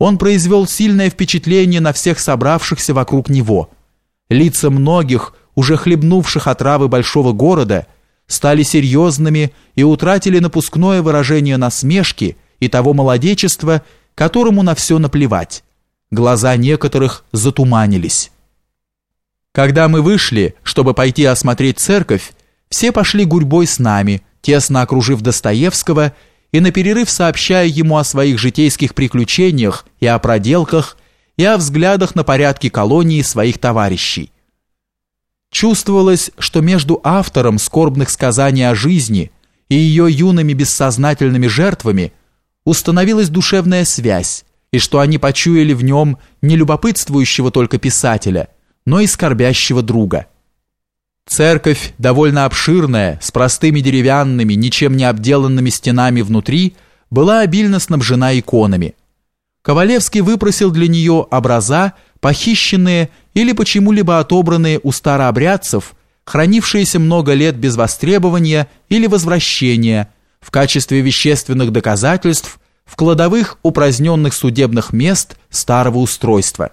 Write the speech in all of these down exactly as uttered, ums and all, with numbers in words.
он произвел сильное впечатление на всех собравшихся вокруг него. Лица многих, уже хлебнувших отравы большого города, стали серьезными и утратили напускное выражение насмешки и того молодечества, которому на все наплевать. Глаза некоторых затуманились. Когда мы вышли, чтобы пойти осмотреть церковь, все пошли гурьбой с нами, тесно окружив Достоевского и на перерыв сообщая ему о своих житейских приключениях и о проделках, и о взглядах на порядки колонии своих товарищей. Чувствовалось, что между автором скорбных сказаний о жизни и ее юными бессознательными жертвами установилась душевная связь, и что они почуяли в нем не любопытствующего только писателя, но и скорбящего друга. Церковь, довольно обширная, с простыми деревянными, ничем не обделанными стенами внутри, была обильно снабжена иконами. Ковалевский выпросил для нее образа, похищенные или почему-либо отобранные у старообрядцев, хранившиеся много лет без востребования или возвращения, в качестве вещественных доказательств в кладовых упраздненных судебных мест старого устройства.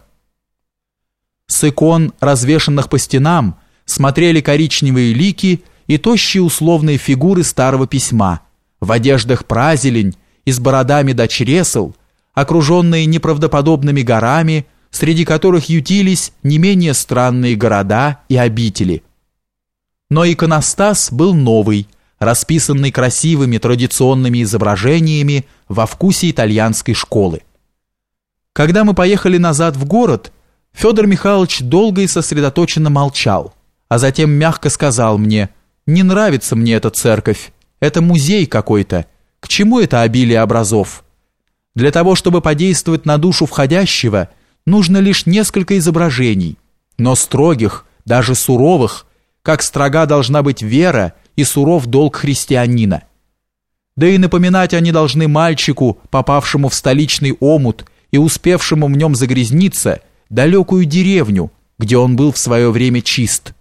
С икон, развешанных по стенам, смотрели коричневые лики и тощие условные фигуры старого письма, в одеждах празелень и с бородами до чресел, окруженные неправдоподобными горами, среди которых ютились не менее странные города и обители. Но иконостас был новый, расписанный красивыми традиционными изображениями во вкусе итальянской школы. Когда мы поехали назад в город, Федор Михайлович долго и сосредоточенно молчал, а затем мягко сказал мне: «Не нравится мне эта церковь, это музей какой-то, к чему это обилие образов? Для того, чтобы подействовать на душу входящего, нужно лишь несколько изображений, но строгих, даже суровых, как строга должна быть вера и суров долг христианина. Да и напоминать они должны мальчику, попавшему в столичный омут и успевшему в нем загрязниться, далекую деревню, где он был в свое время чист.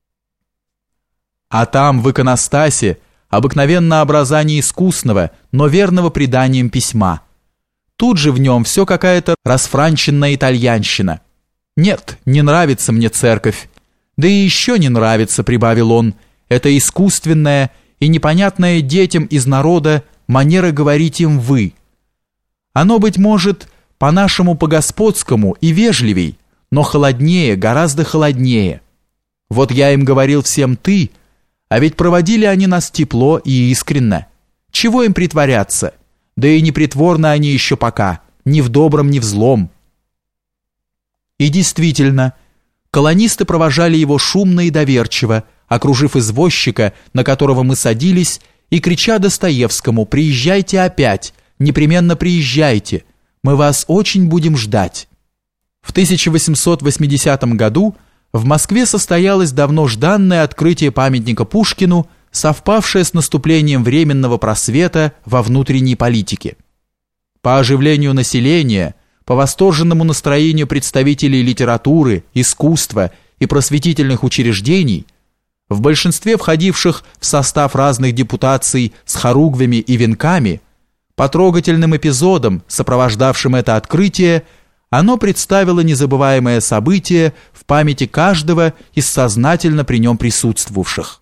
А там, в иконостасе, обыкновенно образа не искусного, но верного преданием письма. Тут же в нем все какая-то расфранченная итальянщина. Нет, не нравится мне церковь. Да и еще не нравится, прибавил он, это искусственная и непонятная детям из народа манера говорить им «вы». Оно, быть может, по-нашему по-господскому и вежливей, но холоднее, гораздо холоднее. Вот я им говорил всем «ты», а ведь проводили они нас тепло и искренно. Чего им притворяться? Да и непритворны они еще пока, ни в добром, ни в злом. И действительно, колонисты провожали его шумно и доверчиво, окружив извозчика, на которого мы садились, и крича Достоевскому: «Приезжайте опять, непременно приезжайте, мы вас очень будем ждать». В тысяча восемьсот восьмидесятом году в Москве состоялось давно жданное открытие памятника Пушкину, совпавшее с наступлением временного просвета во внутренней политике. По оживлению населения, по восторженному настроению представителей литературы, искусства и просветительных учреждений, в большинстве входивших в состав разных депутаций с хоругвями и венками, по трогательным эпизодам, сопровождавшим это открытие, оно представило незабываемое событие в памяти каждого из сознательно при нем присутствовавших.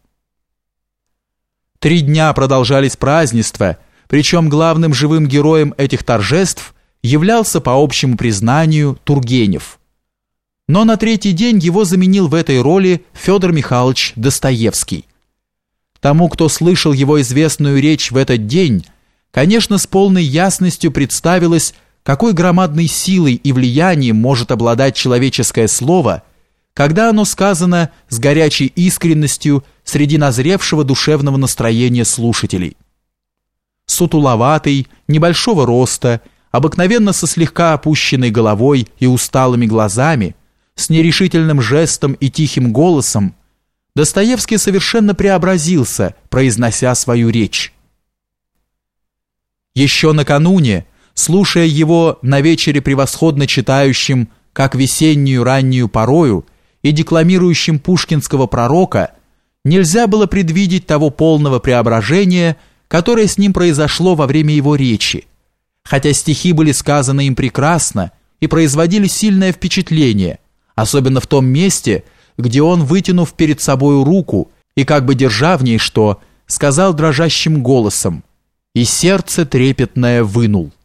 Три дня продолжались празднества, причем главным живым героем этих торжеств являлся, по общему признанию, Тургенев. Но на третий день его заменил в этой роли Федор Михайлович Достоевский. Тому, кто слышал его известную речь в этот день, конечно, с полной ясностью представилось, какой громадной силой и влиянием может обладать человеческое слово, когда оно сказано с горячей искренностью среди назревшего душевного настроения слушателей. Сутуловатый, небольшого роста, обыкновенно со слегка опущенной головой и усталыми глазами, с нерешительным жестом и тихим голосом, Достоевский совершенно преобразился, произнося свою речь. Еще накануне, слушая его на вечере превосходно читающим, как весеннюю раннюю порою, и декламирующим пушкинского пророка, нельзя было предвидеть того полного преображения, которое с ним произошло во время его речи, хотя стихи были сказаны им прекрасно и производили сильное впечатление, особенно в том месте, где он, вытянув перед собою руку и как бы держа в ней что, сказал дрожащим голосом: «И сердце трепетное вынул».